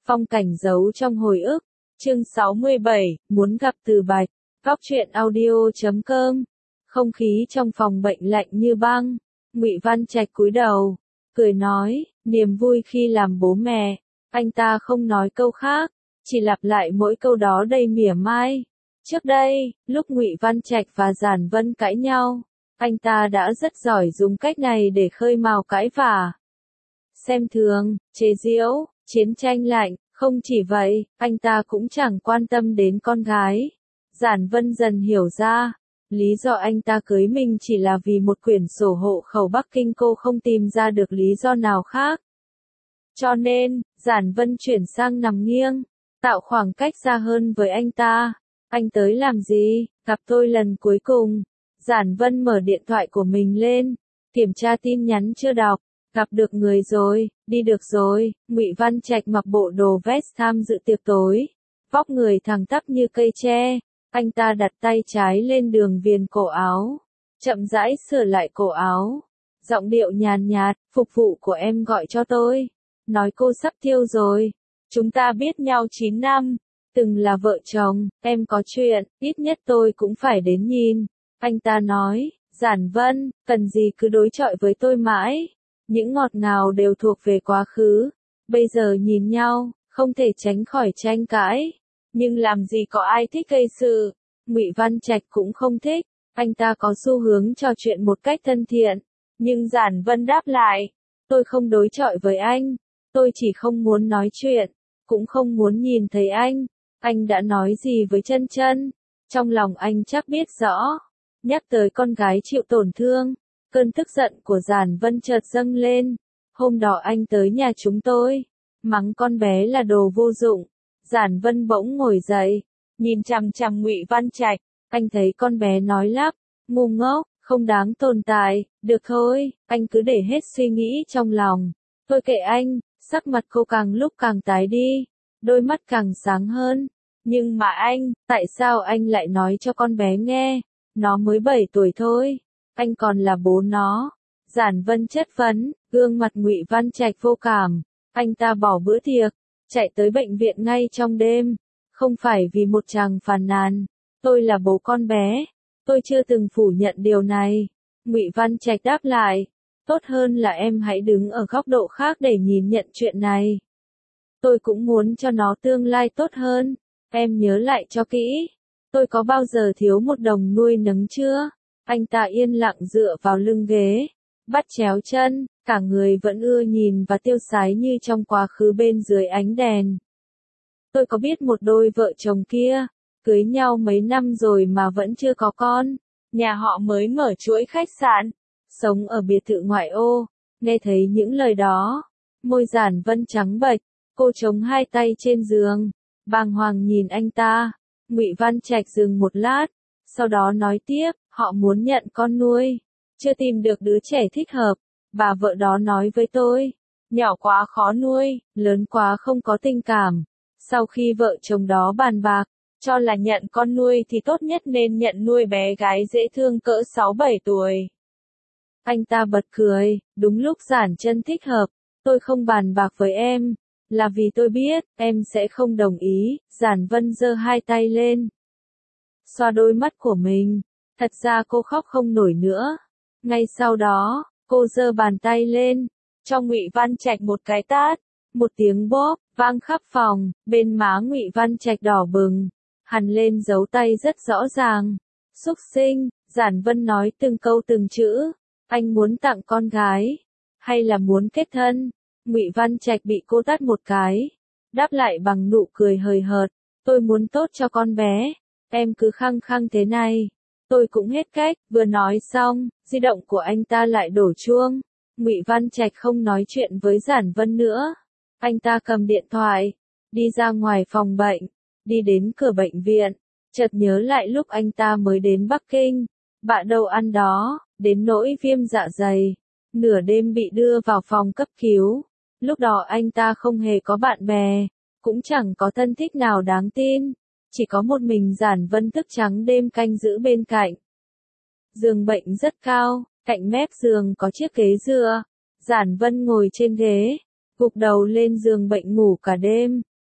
Phong cảnh giấu trong hồi ức. Chương 67, muốn gặp Từ Bạch. Góc truyện audio.com. Không khí trong phòng bệnh lạnh như băng. Ngụy Văn Trạch cúi đầu, cười nói, niềm vui khi làm bố mẹ. Anh ta không nói câu khác, chỉ lặp lại mỗi câu đó đầy mỉa mai. Trước đây, lúc Ngụy Văn Trạch và Giản Vân cãi nhau, anh ta đã rất giỏi dùng cách này để khơi mào cãi vã. Xem thường, chế giễu, chiến tranh lạnh, không chỉ vậy, anh ta cũng chẳng quan tâm đến con gái. Giản Vân dần hiểu ra, lý do anh ta cưới mình chỉ là vì một quyển sổ hộ khẩu Bắc Kinh, cô không tìm ra được lý do nào khác. Cho nên, Giản Vân chuyển sang nằm nghiêng, tạo khoảng cách xa hơn với anh ta. Anh tới làm gì? Gặp tôi lần cuối cùng. Giản Vân mở điện thoại của mình lên, kiểm tra tin nhắn chưa đọc. Gặp được người rồi, đi được rồi. Ngụy Văn Trạch mặc bộ đồ vest tham dự tiệc tối, vóc người thẳng tắp như cây tre. Anh ta đặt tay trái lên đường viền cổ áo, chậm rãi sửa lại cổ áo, giọng điệu nhàn nhạt, phục vụ của em gọi cho tôi, nói cô sắp thiêu rồi. Chúng ta biết nhau 9 năm, từng là vợ chồng, em có chuyện, ít nhất tôi cũng phải đến nhìn. Anh ta nói, Giản Vân, cần gì cứ đối chọi với tôi mãi, những ngọt ngào đều thuộc về quá khứ, bây giờ nhìn nhau, không thể tránh khỏi tranh cãi. Nhưng làm gì có ai thích gây sự, Ngụy Văn Trạch cũng không thích, anh ta có xu hướng trò chuyện một cách thân thiện. Nhưng Giản Vân đáp lại, tôi không đối chọi với anh, tôi chỉ không muốn nói chuyện, cũng không muốn nhìn thấy anh. Anh đã nói gì với Chân Chân? Trong lòng anh chắc biết rõ. Nhắc tới con gái chịu tổn thương, cơn tức giận của Giản Vân chợt dâng lên. Hôm đó anh tới nhà chúng tôi, mắng con bé là đồ vô dụng. Giản Vân bỗng ngồi dậy, nhìn chằm chằm Ngụy Văn Trạch. Anh thấy con bé nói lắp, ngu ngốc, không đáng tồn tại. Được thôi, anh cứ để hết suy nghĩ trong lòng. Tôi kệ anh. Sắc mặt cô càng lúc càng tái đi, đôi mắt càng sáng hơn. Nhưng mà anh, tại sao anh lại nói cho con bé nghe? Nó mới 7 tuổi thôi, anh còn là bố nó. Giản Vân chất vấn, gương mặt Ngụy Văn Trạch vô cảm. Anh ta bỏ bữa tiệc, chạy tới bệnh viện ngay trong đêm. Không phải vì một chàng phàn nàn, tôi là bố con bé, tôi chưa từng phủ nhận điều này. Ngụy Văn Trạch đáp lại, tốt hơn là em hãy đứng ở góc độ khác để nhìn nhận chuyện này. Tôi cũng muốn cho nó tương lai tốt hơn. Em nhớ lại cho kỹ, tôi có bao giờ thiếu một đồng nuôi nấng chưa? Anh ta yên lặng dựa vào lưng ghế, bắt chéo chân, cả người vẫn ưa nhìn và tiêu sái như trong quá khứ bên dưới ánh đèn. Tôi có biết một đôi vợ chồng kia, cưới nhau mấy năm rồi mà vẫn chưa có con. Nhà họ mới mở chuỗi khách sạn, sống ở biệt thự ngoại ô. Nghe thấy những lời đó, môi Giản Vân trắng bệch, cô chống hai tay trên giường, bàng hoàng nhìn anh ta. Ngụy Văn Trạch dừng một lát, sau đó nói tiếp, họ muốn nhận con nuôi, chưa tìm được đứa trẻ thích hợp. Bà vợ đó nói với tôi, nhỏ quá khó nuôi, lớn quá không có tình cảm. Sau khi vợ chồng đó bàn bạc, cho là nhận con nuôi thì tốt nhất nên nhận nuôi bé gái dễ thương cỡ 6-7 tuổi. Anh ta bật cười, đúng lúc Giản Chân thích hợp, tôi không bàn bạc với em, là vì tôi biết, em sẽ không đồng ý. Giản Vân giơ hai tay lên, xoa đôi mắt của mình, thật ra cô khóc không nổi nữa. Ngay sau đó, cô giơ bàn tay lên, cho Ngụy Văn Trạch một cái tát, một tiếng bóp, vang khắp phòng, bên má Ngụy Văn Trạch đỏ bừng, hằn lên dấu tay rất rõ ràng. Súc sinh, Giản Vân nói từng câu từng chữ, anh muốn tặng con gái, hay là muốn kết thân? Ngụy Văn Trạch bị cô tát một cái, đáp lại bằng nụ cười hời hợt, tôi muốn tốt cho con bé, em cứ khăng khăng thế này, tôi cũng hết cách. Vừa nói xong, di động của anh ta lại đổ chuông. Ngụy Văn Trạch không nói chuyện với Giản Vân nữa, anh ta cầm điện thoại, đi ra ngoài phòng bệnh, đi đến cửa bệnh viện, chợt nhớ lại lúc anh ta mới đến Bắc Kinh, bạ đâu ăn đó, đến nỗi viêm dạ dày, nửa đêm bị đưa vào phòng cấp cứu. Lúc đó anh ta không hề có bạn bè, cũng chẳng có thân thích nào đáng tin, chỉ có một mình Giản Vân thức trắng đêm canh giữ bên cạnh. Giường bệnh rất cao, cạnh mép giường có chiếc ghế dựa. Giản Vân ngồi trên ghế, gục đầu lên giường bệnh ngủ cả đêm.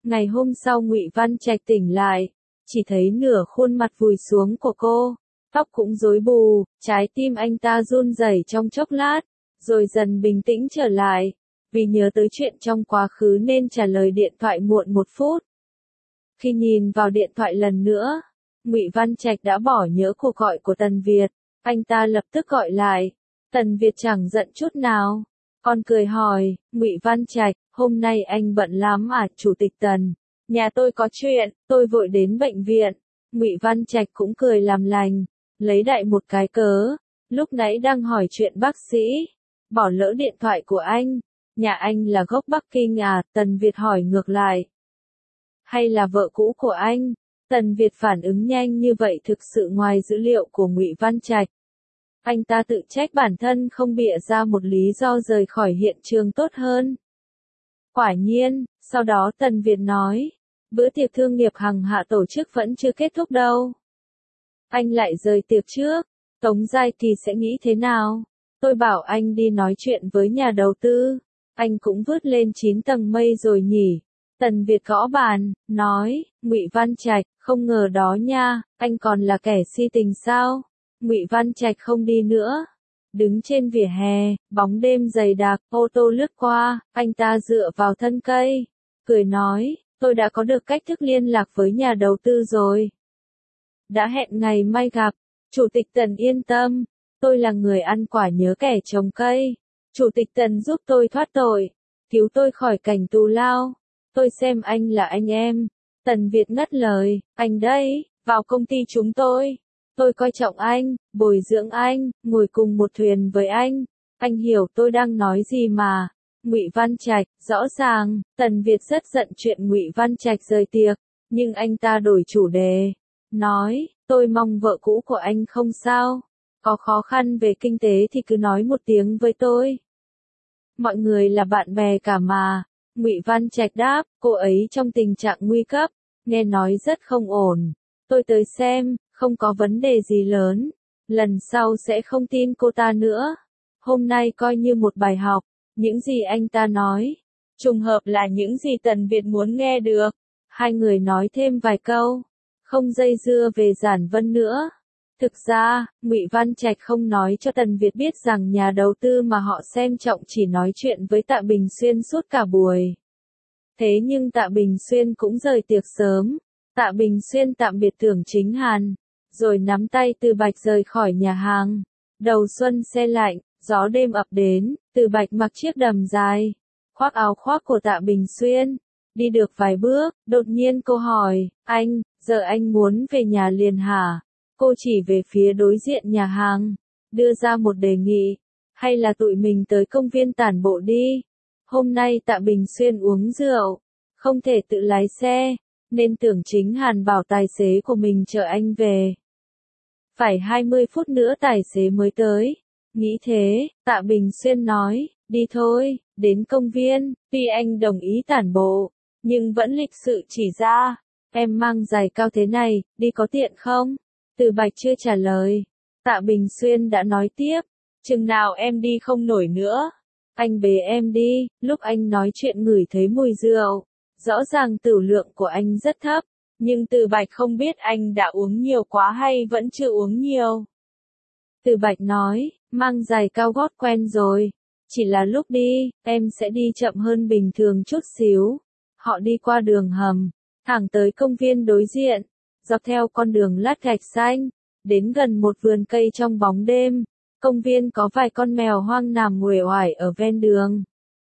Ngày hôm sau Ngụy Văn Trạch tỉnh lại, chỉ thấy nửa khuôn mặt vùi xuống của cô, tóc cũng rối bù, trái tim anh ta run rẩy trong chốc lát, rồi dần bình tĩnh trở lại, vì nhớ tới chuyện trong quá khứ nên trả lời điện thoại muộn 1 phút. Khi nhìn vào điện thoại lần nữa, Ngụy Văn Trạch đã bỏ nhớ cuộc gọi của Tần Việt, anh ta lập tức gọi lại. Tần Việt chẳng giận chút nào, còn cười hỏi, Ngụy Văn Trạch, hôm nay anh bận lắm à? Chủ tịch Tần, nhà tôi có chuyện, tôi vội đến bệnh viện. Ngụy Văn Trạch cũng cười làm lành, lấy đại một cái cớ, lúc nãy đang hỏi chuyện bác sĩ, bỏ lỡ điện thoại của anh. Nhà anh là gốc Bắc Kinh à? Tần Việt hỏi ngược lại. Hay là vợ cũ của anh? Tần Việt phản ứng nhanh như vậy thực sự ngoài dữ liệu của Ngụy Văn Trạch. Anh ta tự trách bản thân không bịa ra một lý do rời khỏi hiện trường tốt hơn. Quả nhiên, sau đó Tần Việt nói, bữa tiệc thương nghiệp Hằng Hạ tổ chức vẫn chưa kết thúc đâu. Anh lại rời tiệc trước, Tống Giai Kỳ sẽ nghĩ thế nào? Tôi bảo anh đi nói chuyện với nhà đầu tư, anh cũng vứt lên 9 tầng mây rồi nhỉ. Tần Việt gõ bàn, nói, Ngụy Văn Trạch, không ngờ đó nha, anh còn là kẻ si tình sao? Ngụy Văn Trạch không đi nữa. Đứng trên vỉa hè, bóng đêm dày đặc, ô tô lướt qua, anh ta dựa vào thân cây, cười nói, tôi đã có được cách thức liên lạc với nhà đầu tư rồi. Đã hẹn ngày mai gặp, Chủ tịch Tần yên tâm, tôi là người ăn quả nhớ kẻ trồng cây. Chủ tịch Tần giúp tôi thoát tội, cứu tôi khỏi cảnh tù lao. Tôi xem anh là anh em. Tần Việt ngắt lời, anh đấy, vào công ty chúng tôi. Tôi coi trọng anh, bồi dưỡng anh, ngồi cùng một thuyền với anh. Anh hiểu tôi đang nói gì mà. Ngụy Văn Trạch, rõ ràng, Tần Việt rất giận chuyện Ngụy Văn Trạch rời tiệc, nhưng anh ta đổi chủ đề. Nói, tôi mong vợ cũ của anh không sao. Có khó khăn về kinh tế thì cứ nói một tiếng với tôi. Mọi người là bạn bè cả mà. Ngụy Văn Trạch đáp, cô ấy trong tình trạng nguy cấp, nghe nói rất không ổn. Tôi tới xem, không có vấn đề gì lớn. Lần sau sẽ không tin cô ta nữa. Hôm nay coi như một bài học. Những gì anh ta nói, trùng hợp là những gì Tần Việt muốn nghe được. Hai người nói thêm vài câu, không dây dưa về Giản Vân nữa. Thực ra, Ngụy Văn Trạch không nói cho Tần Việt biết rằng nhà đầu tư mà họ xem trọng chỉ nói chuyện với Tạ Bình Xuyên suốt cả buổi. Thế nhưng Tạ Bình Xuyên cũng rời tiệc sớm. Tạ Bình Xuyên tạm biệt Tưởng Chính Hàn, rồi nắm tay Từ Bạch rời khỏi nhà hàng. Đầu xuân se lạnh, gió đêm ập đến, Từ Bạch mặc chiếc đầm dài, khoác áo khoác của Tạ Bình Xuyên. Đi được vài bước, đột nhiên cô hỏi, anh, giờ anh muốn về nhà liền hả? Cô chỉ về phía đối diện nhà hàng, đưa ra một đề nghị, hay là tụi mình tới công viên tản bộ đi. Hôm nay Tạ Bình Xuyên uống rượu, không thể tự lái xe, nên Tưởng Chính Hàn bảo tài xế của mình chở anh về. Phải 20 phút nữa tài xế mới tới. Nghĩ thế, Tạ Bình Xuyên nói, đi thôi, đến công viên. Tuy anh đồng ý tản bộ, nhưng vẫn lịch sự chỉ ra, em mang giày cao thế này, đi có tiện không? Từ Bạch chưa trả lời. Tạ Bình Xuyên đã nói tiếp, chừng nào em đi không nổi nữa, anh bế em đi. Lúc anh nói chuyện ngửi thấy mùi rượu, rõ ràng tửu lượng của anh rất thấp, nhưng Từ Bạch không biết anh đã uống nhiều quá hay vẫn chưa uống nhiều. Từ Bạch nói, mang giày cao gót quen rồi, chỉ là lúc đi, em sẽ đi chậm hơn bình thường chút xíu. Họ đi qua đường hầm, thẳng tới công viên đối diện, dọc theo con đường lát gạch xanh, đến gần một vườn cây trong bóng đêm. Công viên có vài con mèo hoang nằm uể oải ở ven đường.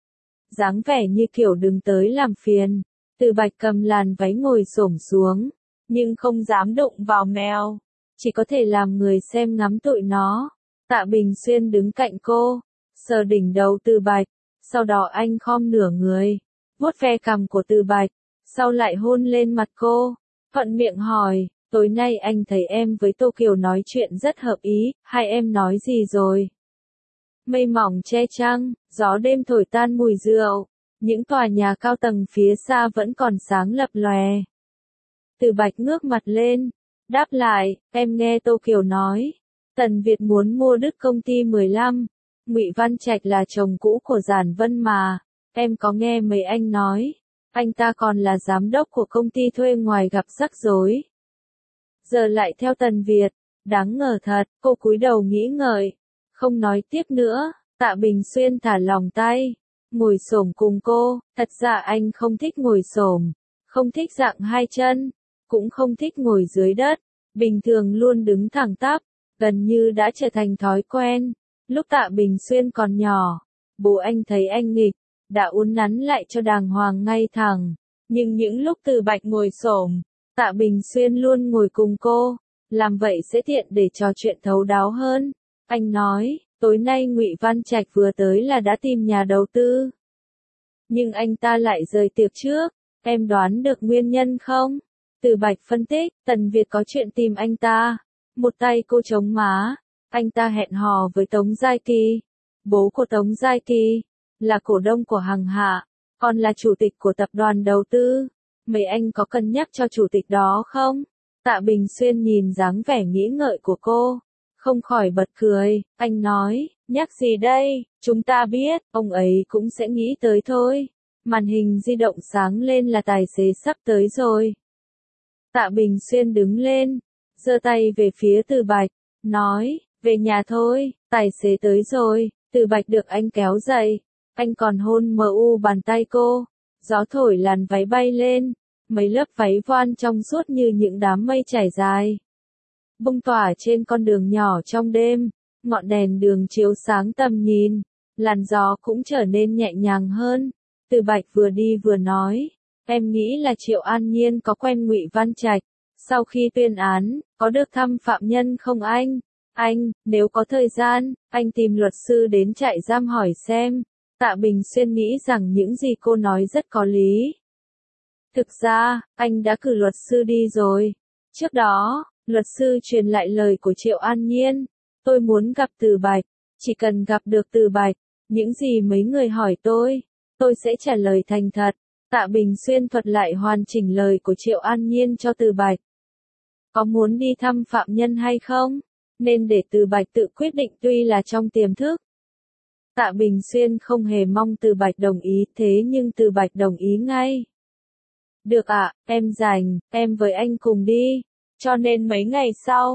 Dáng vẻ như kiểu đừng tới làm phiền. Từ Bạch cầm làn váy ngồi xổm xuống, nhưng không dám đụng vào mèo, chỉ có thể làm người xem ngắm tụi nó. Tạ Bình Xuyên đứng cạnh cô, sờ đỉnh đầu Từ Bạch, sau đó anh khom nửa người, vuốt ve cằm của Từ Bạch, sau lại hôn lên mặt cô, thuận miệng hỏi, tối nay anh thấy em với Tô Kiều nói chuyện rất hợp ý, hai em nói gì rồi? Mây mỏng che trăng, gió đêm thổi tan mùi rượu, những tòa nhà cao tầng phía xa vẫn còn sáng lập lòe. Từ Bạch ngước mặt lên, đáp lại, em nghe Tô Kiều nói, Tần Việt muốn mua đứt công ty 15, Ngụy Văn Trạch là chồng cũ của Giản Vân mà, em có nghe mấy anh nói, Anh ta còn là giám đốc của công ty thuê ngoài gặp rắc rối. Giờ lại theo Tần Việt, đáng ngờ thật, cô cúi đầu nghĩ ngợi, không nói tiếp nữa. Tạ Bình Xuyên thả lỏng tay, ngồi xổm cùng cô, thật ra anh không thích ngồi xổm, không thích dạng hai chân, cũng không thích ngồi dưới đất, bình thường luôn đứng thẳng tắp, gần như đã trở thành thói quen. Lúc Tạ Bình Xuyên còn nhỏ, bố anh thấy anh nghịch, đã uốn nắn lại cho đàng hoàng ngay thẳng, nhưng những lúc Từ Bạch ngồi xổm, Tạ Bình Xuyên luôn ngồi cùng cô, làm vậy sẽ tiện để trò chuyện thấu đáo hơn. Anh nói, tối nay Ngụy Văn Trạch vừa tới là đã tìm nhà đầu tư. Nhưng anh ta lại rời tiệc trước, em đoán được nguyên nhân không? Từ Bạch phân tích, Tần Việt có chuyện tìm anh ta. Một tay cô chống má, anh ta hẹn hò với Tống Giai Kỳ. Bố của Tống Giai Kỳ là cổ đông của Hằng Hạ, còn là chủ tịch của tập đoàn đầu tư. Mấy anh có cân nhắc cho chủ tịch đó không? Tạ Bình Xuyên nhìn dáng vẻ nghĩ ngợi của cô, không khỏi bật cười. Anh nói, nhắc gì đây, chúng ta biết, ông ấy cũng sẽ nghĩ tới thôi. Màn hình di động sáng lên là tài xế sắp tới rồi. Tạ Bình Xuyên đứng lên, giơ tay về phía Từ Bạch, nói, về nhà thôi, tài xế tới rồi. Từ Bạch được anh kéo dậy, anh còn hôn bàn tay cô. Gió thổi làn váy bay lên, mấy lớp váy voan trong suốt như những đám mây trải dài, bông tỏa trên con đường nhỏ trong đêm, ngọn đèn đường chiếu sáng tầm nhìn, làn gió cũng trở nên nhẹ nhàng hơn. Từ Bạch vừa đi vừa nói, em nghĩ là Triệu An Nhiên có quen Ngụy Văn Trạch, sau khi tuyên án, có được thăm phạm nhân không anh? Anh, nếu có thời gian, anh tìm luật sư đến trại giam hỏi xem. Tạ Bình Xuyên nghĩ rằng những gì cô nói rất có lý. Thực ra, anh đã cử luật sư đi rồi. Trước đó, luật sư truyền lại lời của Triệu An Nhiên. Tôi muốn gặp Từ Bạch, chỉ cần gặp được Từ Bạch, những gì mấy người hỏi tôi sẽ trả lời thành thật. Tạ Bình Xuyên thuật lại hoàn chỉnh lời của Triệu An Nhiên cho Từ Bạch. Có muốn đi thăm phạm nhân hay không? Nên để Từ Bạch tự quyết định, tuy là trong tiềm thức. Tạ Bình Xuyên không hề mong Từ Bạch đồng ý, thế nhưng Từ Bạch đồng ý ngay. Được ạ, em rảnh, em với anh cùng đi. Cho nên mấy ngày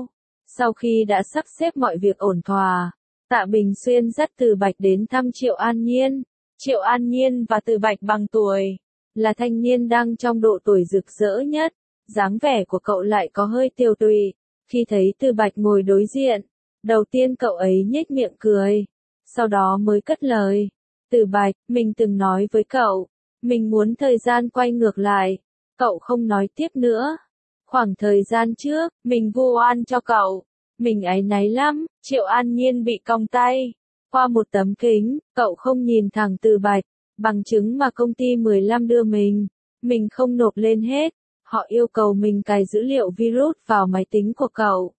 sau khi đã sắp xếp mọi việc ổn thỏa, Tạ Bình Xuyên dắt Từ Bạch đến thăm Triệu An Nhiên. Triệu An Nhiên và Từ Bạch bằng tuổi, là thanh niên đang trong độ tuổi rực rỡ nhất, dáng vẻ của cậu lại có hơi tiều tụy. Khi thấy Từ Bạch ngồi đối diện, đầu tiên cậu ấy nhếch miệng cười, sau đó mới cất lời. Từ Bạch, mình từng nói với cậu, mình muốn thời gian quay ngược lại. Cậu không nói tiếp nữa. Khoảng thời gian trước, mình vu oan cho cậu. Mình áy náy lắm. Triệu An Nhiên bị cong tay. Qua một tấm kính, cậu không nhìn thẳng Từ Bạch. Bằng chứng mà công ty 15 đưa mình không nộp lên hết. Họ yêu cầu mình cài dữ liệu virus vào máy tính của cậu.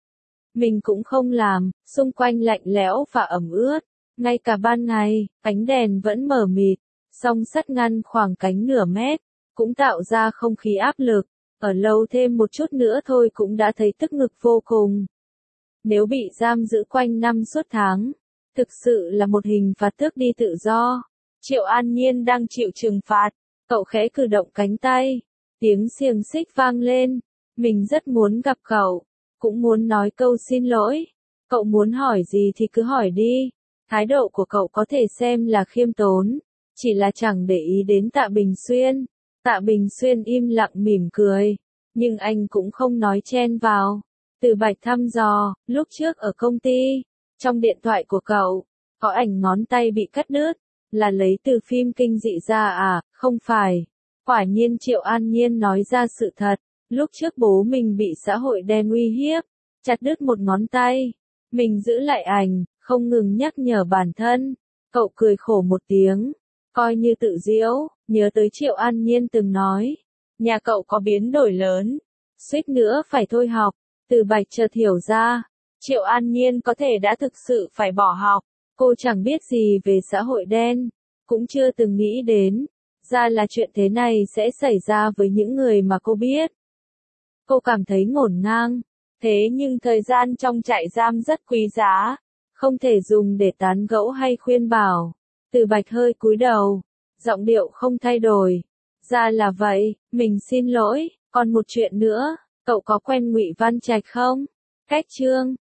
Mình cũng không làm, xung quanh lạnh lẽo và ẩm ướt. Ngay cả ban ngày, ánh đèn vẫn mờ mịt. Song sắt ngăn khoảng cánh nửa mét, cũng tạo ra không khí áp lực. Ở lâu thêm một chút nữa thôi cũng đã thấy tức ngực vô cùng. Nếu bị giam giữ quanh năm suốt tháng, thực sự là một hình phạt tước đi tự do. Triệu An Nhiên đang chịu trừng phạt, cậu khẽ cử động cánh tay, tiếng xiềng xích vang lên. Mình rất muốn gặp cậu, cũng muốn nói câu xin lỗi. Cậu muốn hỏi gì thì cứ hỏi đi. Thái độ của cậu có thể xem là khiêm tốn, chỉ là chẳng để ý đến Tạ Bình Xuyên. Tạ Bình Xuyên im lặng mỉm cười, nhưng anh cũng không nói chen vào. Từ Bạch thăm dò, lúc trước ở công ty, trong điện thoại của cậu, có ảnh ngón tay bị cắt đứt, là lấy từ phim kinh dị ra à? Không phải. Quả nhiên Triệu An Nhiên nói ra sự thật, lúc trước bố mình bị xã hội đen uy hiếp, chặt đứt một ngón tay. Mình giữ lại ảnh, không ngừng nhắc nhở bản thân. Cậu cười khổ một tiếng, coi như tự giễu, nhớ tới Triệu An Nhiên từng nói, nhà cậu có biến đổi lớn, suýt nữa phải thôi học. Từ Bạch chợt hiểu ra, Triệu An Nhiên có thể đã thực sự phải bỏ học. Cô chẳng biết gì về xã hội đen, cũng chưa từng nghĩ đến, ra là chuyện thế này sẽ xảy ra với những người mà cô biết. Cô cảm thấy ngổn ngang, thế nhưng thời gian trong trại giam rất quý giá, không thể dùng để tán gẫu hay khuyên bảo. Từ Bạch hơi cúi đầu, giọng điệu không thay đổi, Ra là vậy, mình xin lỗi, còn một chuyện nữa, cậu có quen Ngụy Văn Trạch không? Cách Trương